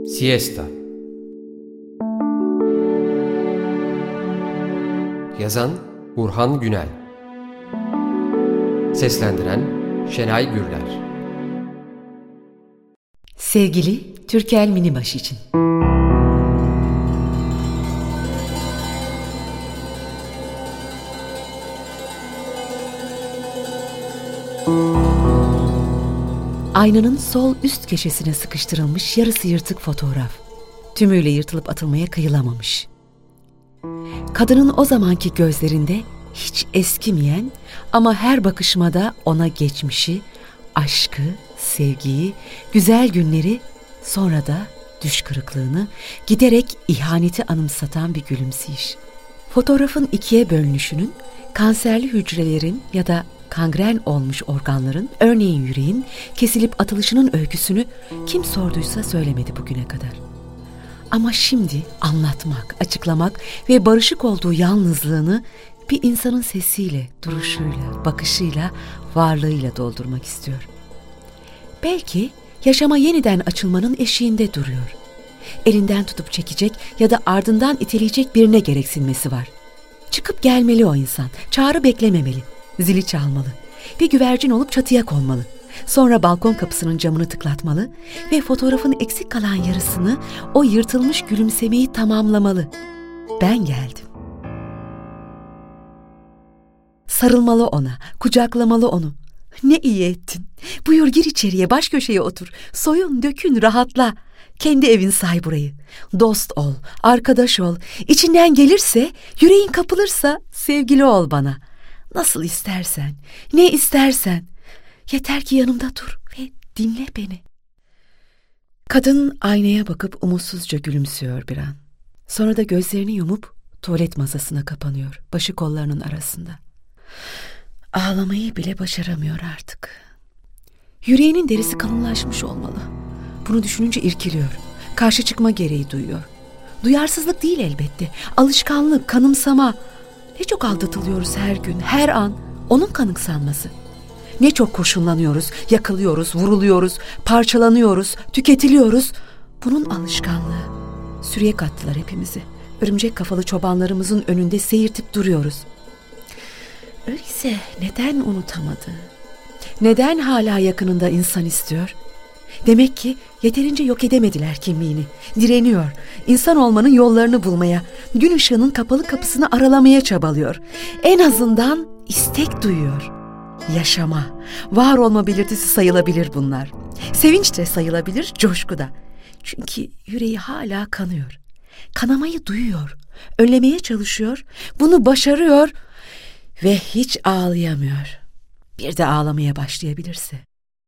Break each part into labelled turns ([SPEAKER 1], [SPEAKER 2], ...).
[SPEAKER 1] Siesta. Yazan Burhan Günel. Seslendiren Şenay Gürler.
[SPEAKER 2] Sevgili Türkel Minibaş için. Aynanın sol üst köşesine sıkıştırılmış yarısı yırtık fotoğraf. Tümüyle yırtılıp atılmaya kıyılamamış. Kadının o zamanki gözlerinde hiç eskimeyen ama her bakışmada ona geçmişi, aşkı, sevgiyi, güzel günleri, sonra da düş kırıklığını, giderek ihaneti anımsatan bir gülümseyiş. Fotoğrafın ikiye bölünüşünün, kanserli hücrelerin ya da kangren olmuş organların, örneğin yüreğin, kesilip atılışının öyküsünü kim sorduysa söylemedi bugüne kadar. Ama şimdi anlatmak, açıklamak ve barışık olduğu yalnızlığını bir insanın sesiyle, duruşuyla, bakışıyla, varlığıyla doldurmak istiyor. Belki yaşama yeniden açılmanın eşiğinde duruyor. Elinden tutup çekecek ya da ardından iteleyecek birine gereksinmesi var. Çıkıp gelmeli o insan, çağrı beklememeli. Zili çalmalı, bir güvercin olup çatıya konmalı. Sonra balkon kapısının camını tıklatmalı ve fotoğrafın eksik kalan yarısını, o yırtılmış gülümsemeyi tamamlamalı. Ben geldim. Sarılmalı ona, kucaklamalı onu. Ne iyi ettin. Buyur gir içeriye, baş köşeye otur. Soyun, dökün, rahatla. Kendi evin say burayı. Dost ol, arkadaş ol. İçinden gelirse, yüreğin kapılırsa sevgili ol bana. Nasıl istersen, ne istersen. Yeter ki yanımda dur ve dinle beni. Kadın aynaya bakıp umutsuzca gülümsüyor bir an. Sonra da gözlerini yumup tuvalet masasına kapanıyor, başı kollarının arasında. Ağlamayı bile başaramıyor artık. Yüreğinin derisi kalınlaşmış olmalı. Bunu düşününce irkiliyor. Karşı çıkma gereği duyuyor. Duyarsızlık değil elbette. Alışkanlık, kanımsama. Ne çok aldatılıyoruz her gün, her an. Onun kanıksanması. Ne çok kurşunlanıyoruz, yakılıyoruz, vuruluyoruz, parçalanıyoruz, tüketiliyoruz. Bunun alışkanlığı. Sürüye kattılar hepimizi. Örümcek kafalı çobanlarımızın önünde seyirtip duruyoruz. Öyleyse neden unutamadı? Neden hala yakınında insan istiyor? Demek ki yeterince yok edemediler kimliğini. Direniyor. İnsan olmanın yollarını bulmaya, gün ışığının kapalı kapısını aralamaya çabalıyor. En azından istek duyuyor. Yaşama, var olma belirtisi sayılabilir bunlar. Sevinç de sayılabilir, coşku da. Çünkü yüreği hala kanıyor. Kanamayı duyuyor. Önlemeye çalışıyor. Bunu başarıyor ve hiç ağlayamıyor. Bir de ağlamaya başlayabilirse.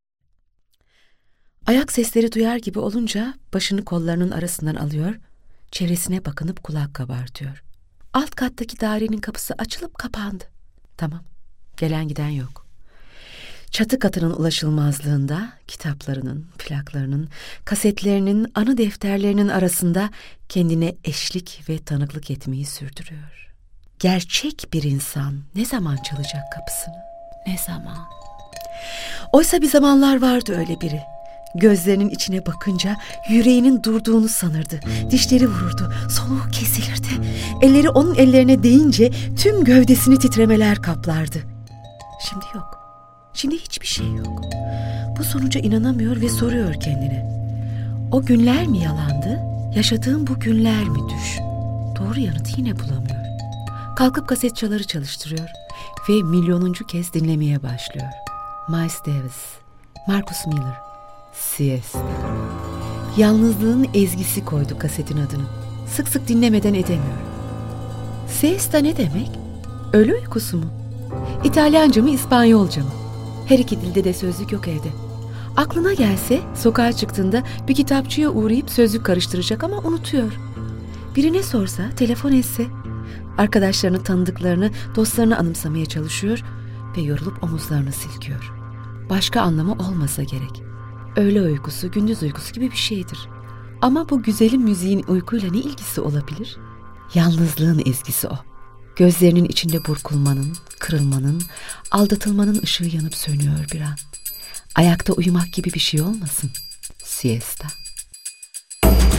[SPEAKER 2] Ayak sesleri duyar gibi olunca başını kollarının arasından alıyor, çevresine bakınıp kulak kabartıyor. Alt kattaki dairenin kapısı açılıp kapandı. Tamam, gelen giden yok. Çatı katının ulaşılmazlığında kitaplarının, plaklarının, kasetlerinin, anı defterlerinin arasında kendine eşlik ve tanıklık etmeyi sürdürüyor. Gerçek bir insan ne zaman çalacak kapısını? Ne zaman? Oysa bir zamanlar vardı öyle biri. Gözlerinin içine bakınca yüreğinin durduğunu sanırdı. Dişleri vururdu, soluğu kesilirdi. Elleri onun ellerine değince tüm gövdesini titremeler kaplardı. Şimdi yok. Şimdi hiçbir şey yok. Bu sonuca inanamıyor ve soruyor kendine. O günler mi yalandı? Yaşadığım bu günler mi düş? Doğru yanıtı yine bulamıyor. Kalkıp kaset çaları çalıştırıyor ve milyonuncu kez dinlemeye başlıyor. Miles Davis, Marcus Miller, Siesta. Yalnızlığın ezgisi koydu kasetin adını. Sık sık dinlemeden edemiyor. Siesta ne demek? Ölü uykusu mu? İtalyanca mı, İspanyolca mı? Her iki dilde de sözlük yok evde. Aklına gelse sokağa çıktığında bir kitapçıya uğrayıp sözlük karıştıracak ama unutuyor. Birine sorsa, telefon etse, arkadaşlarını, tanıdıklarını, dostlarını anımsamaya çalışıyor ve yorulup omuzlarını silkiyor. Başka anlamı olmasa gerek. Öğle uykusu, gündüz uykusu gibi bir şeydir. Ama bu güzelim müziğin uykuyla ne ilgisi olabilir? Yalnızlığın ezgisi o. Gözlerinin içinde burkulmanın, kırılmanın, aldatılmanın ışığı yanıp sönüyor bir an. Ayakta uyumak gibi bir şey olmasın. Siesta.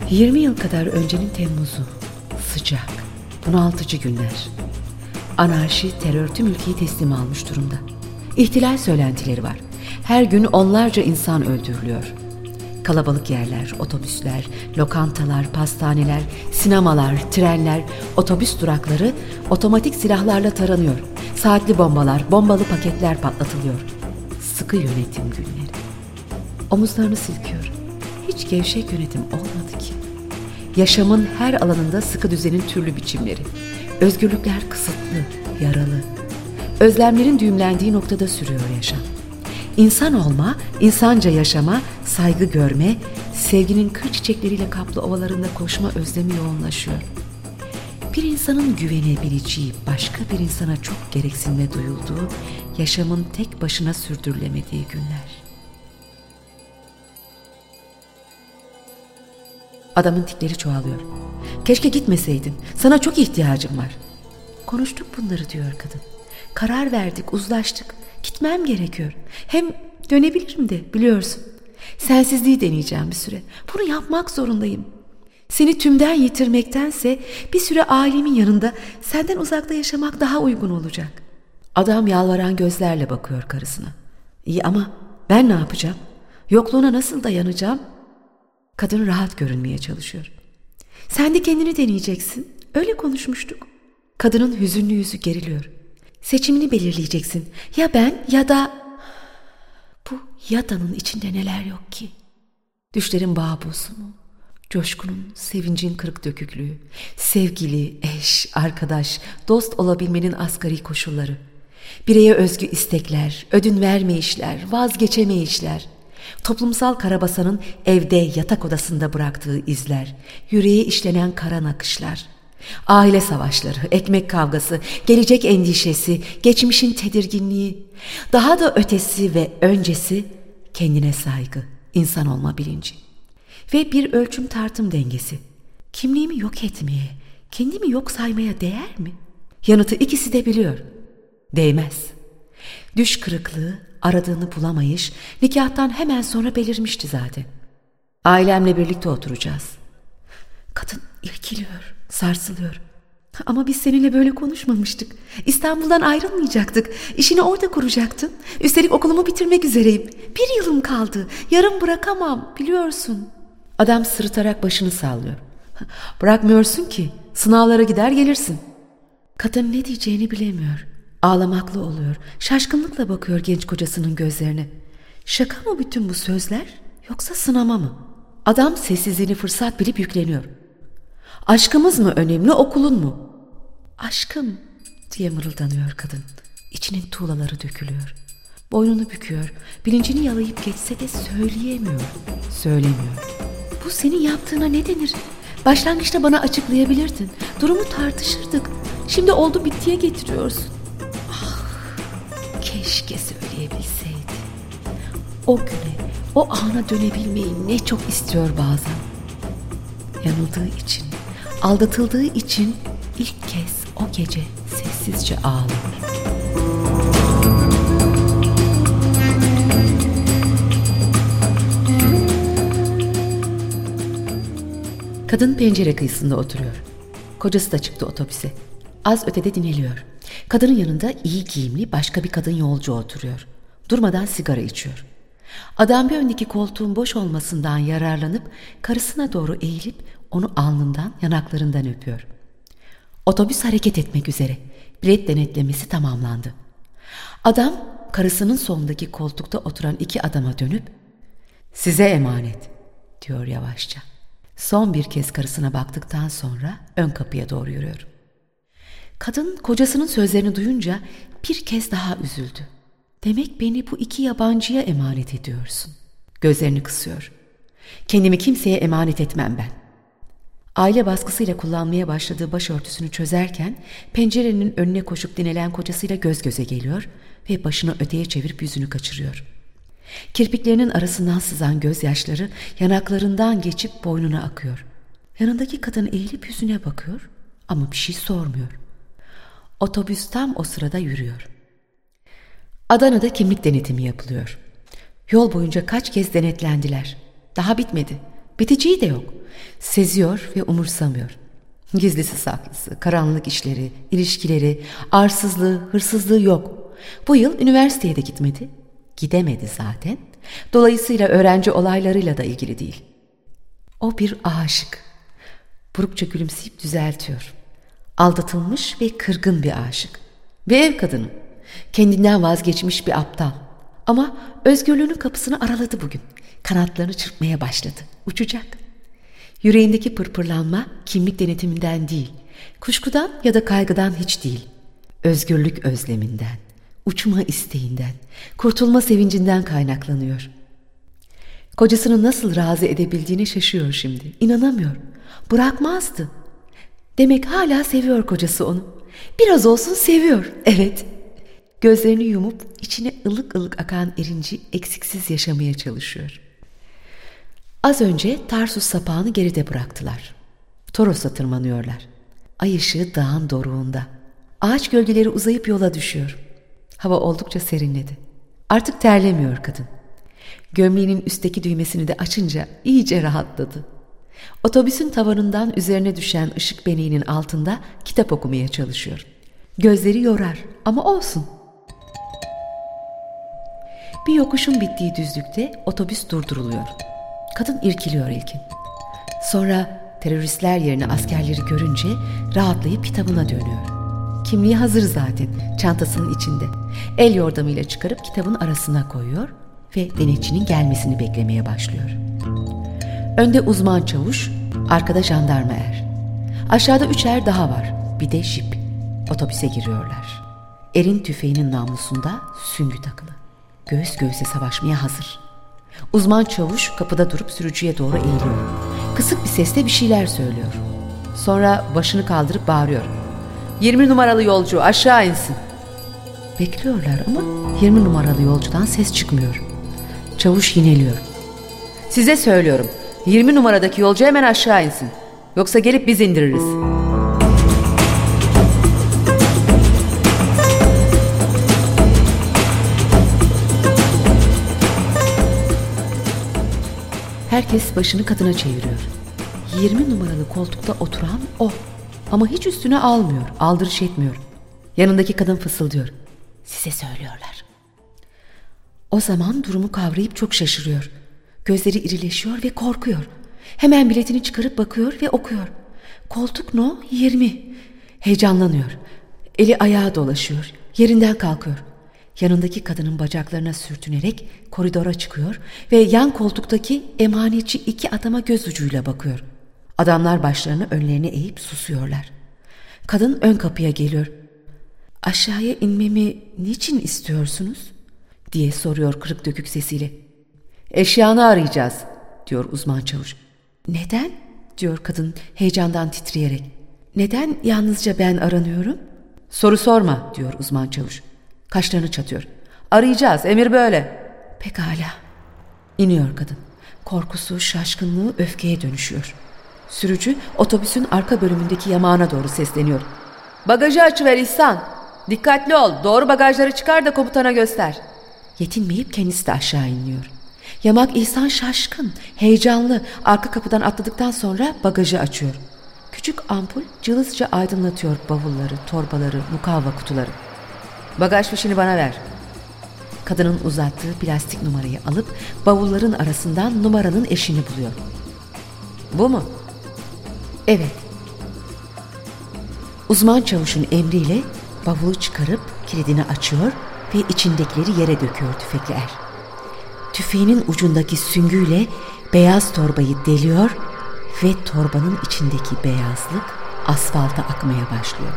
[SPEAKER 2] 20 yıl kadar öncenin Temmuz'u. Sıcak, bunaltıcı günler. Anarşi, terör tüm ülkeyi teslim almış durumda. İhtilal söylentileri var. Her gün onlarca insan öldürülüyor. Kalabalık yerler, otobüsler, lokantalar, pastaneler, sinemalar, trenler, otobüs durakları otomatik silahlarla taranıyor. Saatli bombalar, bombalı paketler patlatılıyor. Sıkı yönetim günleri. Omuzlarını silkiyor. Hiç gevşek yönetim olmadı ki. Yaşamın her alanında sıkı düzenin türlü biçimleri. Özgürlükler kısıtlı, yaralı. Özlemlerin düğümlendiği noktada sürüyor yaşam. İnsan olma, insanca yaşama, saygı görme, sevginin kır çiçekleriyle kaplı ovalarında koşma özlemi yoğunlaşıyor. Bir insanın güvenebileceği başka bir insana çok gereksinme duyulduğu, yaşamın tek başına sürdürülemediği günler. Adamın tikleri çoğalıyor. Keşke gitmeseydin, sana çok ihtiyacım var. Konuştuk bunları diyor kadın. Karar verdik, uzlaştık. Gitmem gerekiyor. Hem dönebilirim de biliyorsun. Sensizliği deneyeceğim bir süre. Bunu yapmak zorundayım. Seni tümden yitirmektense bir süre ailemin yanında senden uzakta yaşamak daha uygun olacak. Adam yalvaran gözlerle bakıyor karısına. İyi ama ben ne yapacağım? Yokluğuna nasıl dayanacağım? Kadın rahat görünmeye çalışıyor. Sen de kendini deneyeceksin. Öyle konuşmuştuk. Kadının hüzünlü yüzü geriliyor. Seçimini belirleyeceksin. Ya ben ya da... Bu yadanın içinde neler yok ki? Düşlerin bağbusu mu? Coşkunun, sevincin kırık döküklüğü. Sevgili, eş, arkadaş, dost olabilmenin asgari koşulları. Bireye özgü istekler, ödün vermeyişler, vazgeçemeyişler. Toplumsal karabasanın evde yatak odasında bıraktığı izler. Yüreğe işlenen kara nakışlar. Aile savaşları, ekmek kavgası, gelecek endişesi, geçmişin tedirginliği, daha da ötesi ve öncesi kendine saygı, insan olma bilinci ve bir ölçüm tartım dengesi. Kimliğimi yok etmeye, kendimi yok saymaya değer mi? Yanıtı ikisi de biliyor. Değmez. Düş kırıklığı, aradığını bulamayış, nikahtan hemen sonra belirmişti zaten. Ailemle birlikte oturacağız. Kadın irkiliyor, sarsılıyor. Ama biz seninle böyle konuşmamıştık. İstanbul'dan ayrılmayacaktık. İşini orada kuracaktın. Üstelik okulumu bitirmek üzereyim. 1 yılım kaldı. Yarım bırakamam, biliyorsun. Adam sırıtarak başını sallıyor. Bırakmıyorsun ki. Sınavlara gider gelirsin. Kadın ne diyeceğini bilemiyor. Ağlamaklı oluyor. Şaşkınlıkla bakıyor genç kocasının gözlerine. Şaka mı bütün bu sözler? Yoksa sınama mı? Adam sessizliğini fırsat bilip yükleniyor. Aşkımız mı önemli, okulun mu? Aşkım diye mırıldanıyor kadın. İçinin tuğlaları dökülüyor. Boynunu büküyor. Bilincini yalayıp geçse de söyleyemiyor. Söylemiyor. Bu senin yaptığına ne denir? Başlangıçta bana açıklayabilirdin. Durumu tartışırdık. Şimdi oldu bittiye getiriyorsun. Ah, keşke söyleyebilseydi. O güne, o ana dönebilmeyi ne çok istiyor bazen. Yanıldığı için, aldatıldığı için ilk kez o gece sessizce ağlıyor. Kadın pencere kıyısında oturuyor. Kocası da çıktı otobüse. Az ötede dinleniyor. Kadının yanında iyi giyimli başka bir kadın yolcu oturuyor. Durmadan sigara içiyor. Adam bir öndeki koltuğun boş olmasından yararlanıp karısına doğru eğilip onu alnından, yanaklarından öpüyor. Otobüs hareket etmek üzere. Bilet denetlemesi tamamlandı. Adam karısının solundaki koltukta oturan 2 adama dönüp "Size emanet," diyor yavaşça. Son bir kez karısına baktıktan sonra ön kapıya doğru yürüyor. Kadın kocasının sözlerini duyunca bir kez daha üzüldü. Demek beni bu 2 yabancıya emanet ediyorsun. Gözlerini kısıyor. Kendimi kimseye emanet etmem ben. Aile baskısıyla kullanmaya başladığı başörtüsünü çözerken pencerenin önüne koşup dinlenen kocasıyla göz göze geliyor ve başını öteye çevirip yüzünü kaçırıyor. Kirpiklerinin arasından sızan gözyaşları yanaklarından geçip boynuna akıyor. Yanındaki kadın eğilip yüzüne bakıyor ama bir şey sormuyor. Otobüs tam o sırada yürüyor. Adana'da kimlik denetimi yapılıyor. Yol boyunca kaç kez denetlendiler. Daha bitmedi. Biteceği de yok. Seziyor ve umursamıyor. Gizlisi saklısı, karanlık işleri, ilişkileri, arsızlığı, hırsızlığı yok. Bu yıl üniversiteye de gitmedi. Gidemedi zaten. Dolayısıyla öğrenci olaylarıyla da ilgili değil. O bir aşık. Burukça gülümseyip düzeltiyor. Aldatılmış ve kırgın bir aşık. Bir ev kadını. Kendinden vazgeçmiş bir aptal. Ama özgürlüğünün kapısını araladı bugün. Kanatlarını çırpmaya başladı. Uçacak. Yüreğindeki pırpırlanma kimlik denetiminden değil, kuşkudan ya da kaygıdan hiç değil. Özgürlük özleminden, uçma isteğinden, kurtulma sevincinden kaynaklanıyor. Kocasını nasıl razı edebildiğine şaşıyor şimdi. İnanamıyor. Bırakmazdı. Demek hala seviyor kocası onu. Biraz olsun seviyor. Evet. Gözlerini yumup içine ılık ılık akan erinci eksiksiz yaşamaya çalışıyor. Az önce Tarsus sapağını geride bıraktılar. Toros'a tırmanıyorlar. Ay ışığı dağın doruğunda. Ağaç gölgeleri uzayıp yola düşüyor. Hava oldukça serinledi. Artık terlemiyor kadın. Gömleğinin üstteki düğmesini de açınca iyice rahatladı. Otobüsün tavanından üzerine düşen ışık beneğinin altında kitap okumaya çalışıyor. Gözleri yorar ama olsun. Bir yokuşun bittiği düzlükte otobüs durduruluyor. Kadın irkiliyor ilkin. Sonra teröristler yerine askerleri görünce rahatlayıp kitabına dönüyor. Kimliği hazır zaten, çantasının içinde. El yordamıyla çıkarıp kitabın arasına koyuyor ve denetçinin gelmesini beklemeye başlıyor. Önde uzman çavuş, arkada jandarma er. Aşağıda 3 er daha var, bir de jip. Otobüse giriyorlar. Erin tüfeğinin namlusunda süngü takılı. Göğüs göğüse savaşmaya hazır. Uzman çavuş kapıda durup sürücüye doğru eğiliyor. Kısık bir sesle bir şeyler söylüyor. Sonra başını kaldırıp bağırıyor. 20 numaralı yolcu aşağı insin. Bekliyorlar ama 20 numaralı yolcudan ses çıkmıyor. Çavuş yineliyor. Size söylüyorum, 20 numaradaki yolcu hemen aşağı insin. Yoksa gelip biz indiririz. Herkes başını kadına çeviriyor. 20 numaralı koltukta oturan o. Ama hiç üstüne almıyor, aldırış etmiyor. Yanındaki kadın fısıldıyor. Size söylüyorlar. O zaman durumu kavrayıp çok şaşırıyor. Gözleri irileşiyor ve korkuyor. Hemen biletini çıkarıp bakıyor ve okuyor. Koltuk no 20. Heyecanlanıyor. Eli ayağa dolaşıyor. Yerinden kalkıyor. Yanındaki kadının bacaklarına sürtünerek koridora çıkıyor ve yan koltuktaki emanetçi 2 adama göz ucuyla bakıyor. Adamlar başlarını önlerine eğip susuyorlar. Kadın ön kapıya geliyor. Aşağıya inmemi niçin istiyorsunuz? Diye soruyor kırık dökük sesiyle. Eşyanı arayacağız, diyor uzman çavuş. Neden? Diyor kadın heyecandan titreyerek. Neden yalnızca ben aranıyorum? Soru sorma, diyor uzman çavuş. Kaşlarını çatıyor. Arayacağız, emir böyle. Pekala. İniyor kadın. Korkusu, şaşkınlığı öfkeye dönüşüyor. Sürücü otobüsün arka bölümündeki yamağına doğru sesleniyor. Bagajı açıver İhsan. Dikkatli ol, doğru bagajları çıkar da komutana göster. Yetinmeyip kendisi de aşağı iniyor. Yamak İhsan şaşkın, heyecanlı. Arka kapıdan atladıktan sonra bagajı açıyor. Küçük ampul cılızca aydınlatıyor bavulları, torbaları, mukavva kutuları. Bagaj fişini bana ver. Kadının uzattığı plastik numarayı alıp bavulların arasından numaranın eşini buluyor. Bu mu? Evet. Uzman çavuşun emriyle bavulu çıkarıp kilidini açıyor ve içindekileri yere döküyor tüfekli er. Tüfeğinin ucundaki süngüyle beyaz torbayı deliyor ve torbanın içindeki beyazlık asfalta akmaya başlıyor.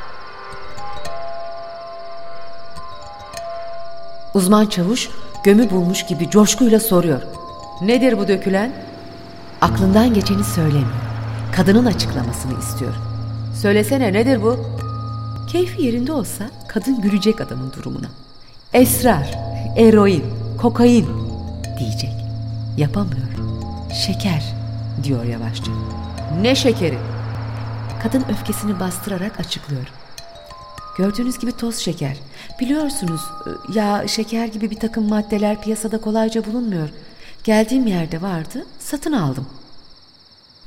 [SPEAKER 2] Uzman çavuş gömü bulmuş gibi coşkuyla soruyor. Nedir bu dökülen? Aklından geçeni söylemiyor. Kadının açıklamasını istiyor. Söylesene nedir bu? Keyfi yerinde olsa kadın gülecek adamın durumuna. Esrar, eroin, kokain diyecek. Yapamıyor. Şeker diyor yavaşça. Ne şekeri? Kadın öfkesini bastırarak açıklıyor. Gördüğünüz gibi toz şeker. Biliyorsunuz ya şeker gibi bir takım maddeler piyasada kolayca bulunmuyor. Geldiğim yerde vardı, satın aldım.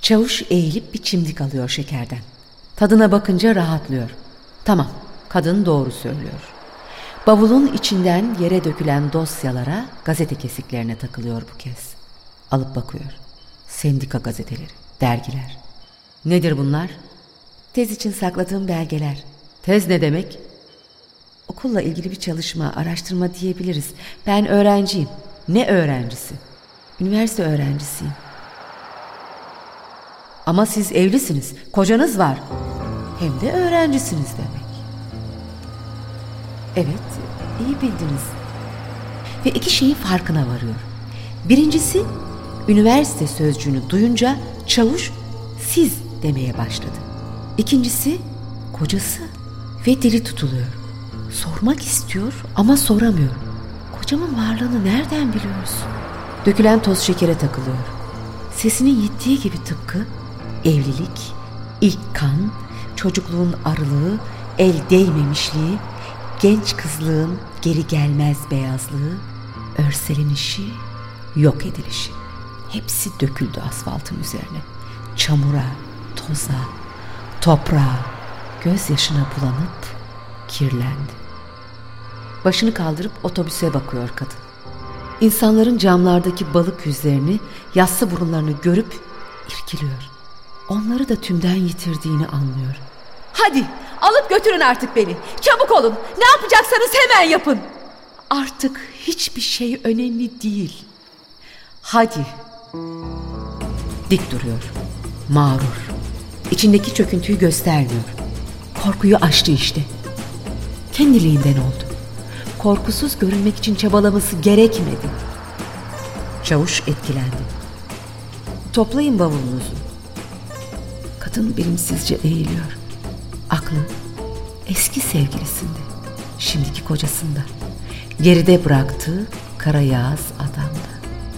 [SPEAKER 2] Çavuş eğilip bir çimdik alıyor şekerden. Tadına bakınca rahatlıyor. Tamam, kadın doğru söylüyor. Bavulun içinden yere dökülen dosyalara, gazete kesiklerine takılıyor bu kez. Alıp bakıyor. Sendika gazeteleri, dergiler. Nedir bunlar? Tez için sakladığım belgeler. Tez ne demek? Okulla ilgili bir çalışma, araştırma diyebiliriz. Ben öğrenciyim. Ne öğrencisi? Üniversite öğrencisiyim. Ama siz evlisiniz, kocanız var. Hem de öğrencisiniz demek. Evet, iyi bildiniz. Ve iki şeyin farkına varıyor. Birincisi, üniversite sözcüğünü duyunca çavuş siz demeye başladı. İkincisi, kocası ve dili tutuluyor. Sormak istiyor ama soramıyor. Kocamın varlığını nereden biliyorsun? Dökülen toz şekere takılıyor. Sesinin gittiği gibi tıpkı evlilik, ilk kan, çocukluğun arılığı, el değmemişliği, genç kızlığın geri gelmez beyazlığı, örselenişi, yok edilişi. Hepsi döküldü asfaltın üzerine. Çamura, toza, toprağa, gözyaşına bulanıp kirlendi. Başını kaldırıp otobüse bakıyor kadın. İnsanların camlardaki balık yüzlerini, yassı burunlarını görüp irkiliyor. Onları da tümden yitirdiğini anlıyor. Hadi alıp götürün artık beni. Çabuk olun. Ne yapacaksanız hemen yapın. Artık hiçbir şey önemli değil. Hadi. Dik duruyor. Mağrur. İçindeki çöküntüyü göstermiyor. Korkuyu aştı işte. Kendiliğinden oldu. Korkusuz görünmek için çabalaması gerekmedi. Çavuş etkilendi. Toplayın bavulunuzu. Kadın bilinçsizce eğiliyor. Aklı eski sevgilisinde, şimdiki kocasında, geride bıraktığı kara yağız adamda.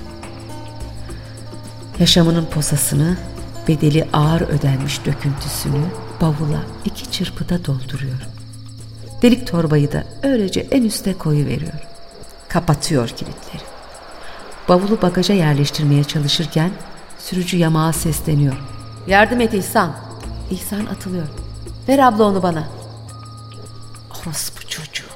[SPEAKER 2] Yaşamının posasını, bedeli ağır ödenmiş döküntüsünü bavula 2 çırpıda dolduruyor. Delik torbayı da öylece en üste koyuveriyor. Kapatıyor kilitleri. Bavulu bagaja yerleştirmeye çalışırken sürücü yamağa sesleniyor. Yardım et İhsan. İhsan atılıyor. Ver abla onu bana. Orospu çocuğu.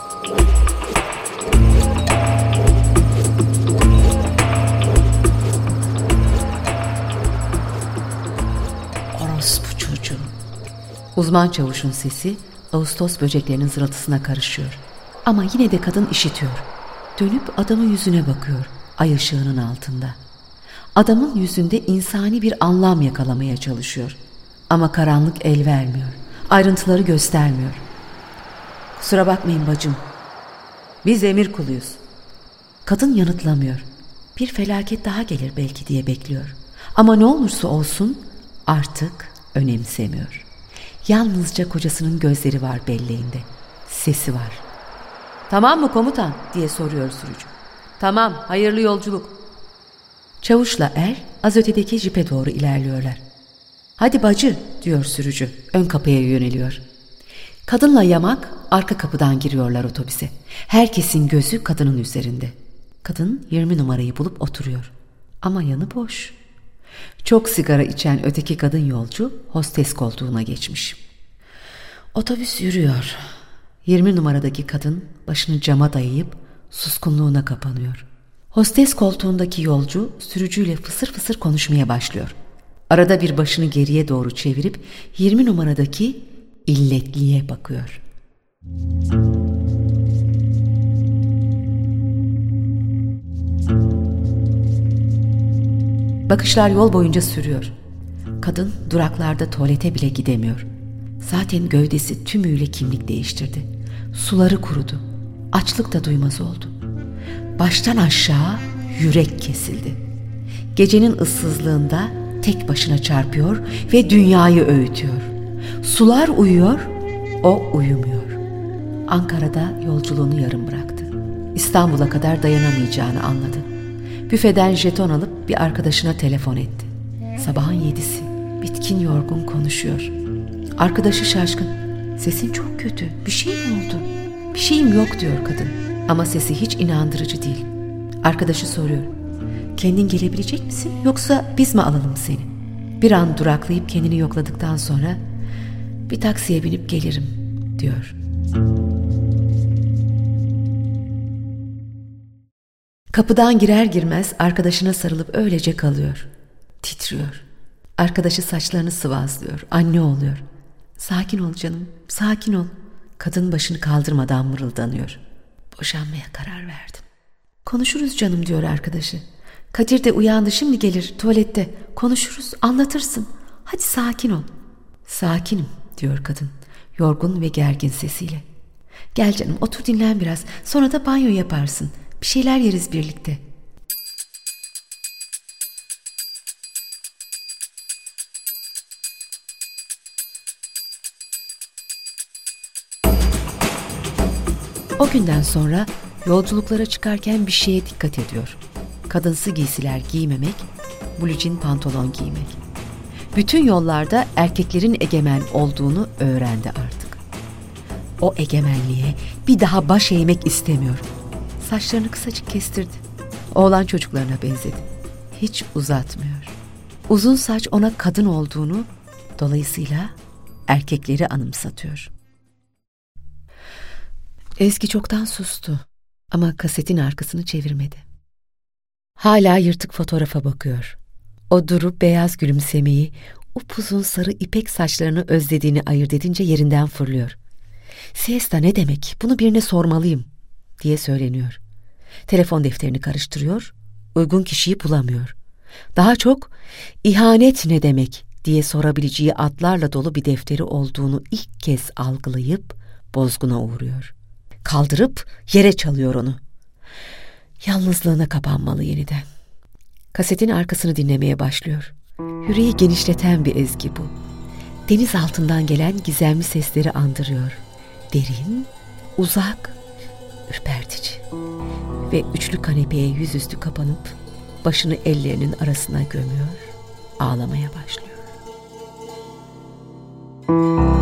[SPEAKER 2] Orospu çocuğu. Uzman çavuşun sesi Ağustos böceklerinin zırıltısına karışıyor. Ama yine de kadın işitiyor. Dönüp adamın yüzüne bakıyor, ay ışığının altında. Adamın yüzünde insani bir anlam yakalamaya çalışıyor. Ama karanlık el vermiyor. Ayrıntıları göstermiyor. Kusura bakmayın bacım. Biz emir kuluyuz. Kadın yanıtlamıyor. Bir felaket daha gelir belki diye bekliyor. Ama ne olursa olsun artık önemsemiyor. Yalnızca kocasının gözleri var belleğinde. Sesi var. Tamam mı komutan diye soruyor sürücü. Tamam, hayırlı yolculuk. Çavuşla er az ötedeki jipe doğru ilerliyorlar. Hadi bacı diyor sürücü. Ön kapıya yöneliyor. Kadınla yamak arka kapıdan giriyorlar otobüse. Herkesin gözü kadının üzerinde. Kadın 20 numarayı bulup oturuyor. Ama yanı boş. Çok sigara içen öteki kadın yolcu hostes koltuğuna geçmiş. Otobüs yürüyor. 20 numaradaki kadın başını cama dayayıp suskunluğuna kapanıyor. Hostes koltuğundaki yolcu sürücüyle fısır fısır konuşmaya başlıyor. Arada bir başını geriye doğru çevirip 20 numaradaki illetliye bakıyor. Bakışlar yol boyunca sürüyor. Kadın duraklarda tuvalete bile gidemiyor. Zaten gövdesi tümüyle kimlik değiştirdi. Suları kurudu. Açlık da duymaz oldu. Baştan aşağı yürek kesildi. Gecenin ıssızlığında tek başına çarpıyor ve dünyayı öğütüyor. Sular uyuyor, o uyumuyor. Ankara'da yolculuğunu yarım bıraktı. İstanbul'a kadar dayanamayacağını anladı. Büfeden jeton alıp bir arkadaşına telefon etti. Sabahın 7'si, bitkin yorgun konuşuyor. Arkadaşı şaşkın. Sesin çok kötü, bir şey mi oldu? Bir şeyim yok diyor kadın. Ama sesi hiç inandırıcı değil. Arkadaşı soruyor. Kendin gelebilecek misin yoksa biz mi alalım seni? Bir an duraklayıp kendini yokladıktan sonra bir taksiye binip gelirim diyor. Kapıdan girer girmez arkadaşına sarılıp öylece kalıyor. Titriyor. Arkadaşı saçlarını sıvazlıyor. Anne oluyor. Sakin ol canım, sakin ol. Kadın başını kaldırmadan mırıldanıyor. Boşanmaya karar verdim. Konuşuruz canım diyor arkadaşı. Kadir de uyandı, şimdi gelir tuvalette. Konuşuruz, anlatırsın. Hadi sakin ol. Sakinim diyor kadın yorgun ve gergin sesiyle. Gel canım, otur dinlen biraz. Sonra da banyo yaparsın. Bir şeyler yeriz birlikte. O günden sonra yolculuklara çıkarken bir şeye dikkat ediyor. Kadınsı giysiler giymemek, bluejean pantolon giymek. Bütün yollarda erkeklerin egemen olduğunu öğrendi artık. O egemenliğe bir daha baş eğmek istemiyor. Saçlarını kısacık kestirdi. Oğlan çocuklarına benzedi. Hiç uzatmıyor. Uzun saç ona kadın olduğunu, dolayısıyla erkekleri anımsatıyor. Ezgi çoktan sustu ama kasetin arkasını çevirmedi. Hala yırtık fotoğrafa bakıyor. O durup beyaz gülümsemeyi, upuzun sarı ipek saçlarını özlediğini ayırt edince yerinden fırlıyor. Siesta ne demek? Bunu birine sormalıyım diye söyleniyor. Telefon defterini karıştırıyor, uygun kişiyi bulamıyor. Daha çok ihanet ne demek diye sorabileceği adlarla dolu bir defteri olduğunu ilk kez algılayıp bozguna uğruyor. Kaldırıp yere çalıyor onu. Yalnızlığına kapanmalı yeniden. Kasetin arkasını dinlemeye başlıyor. Yüreği genişleten bir ezgi bu. Deniz altından gelen gizemli sesleri andırıyor. Derin, uzak, ürpertici. Ve üçlü kanepeye yüzüstü kapanıp başını ellerinin arasına gömüyor, ağlamaya başlıyor.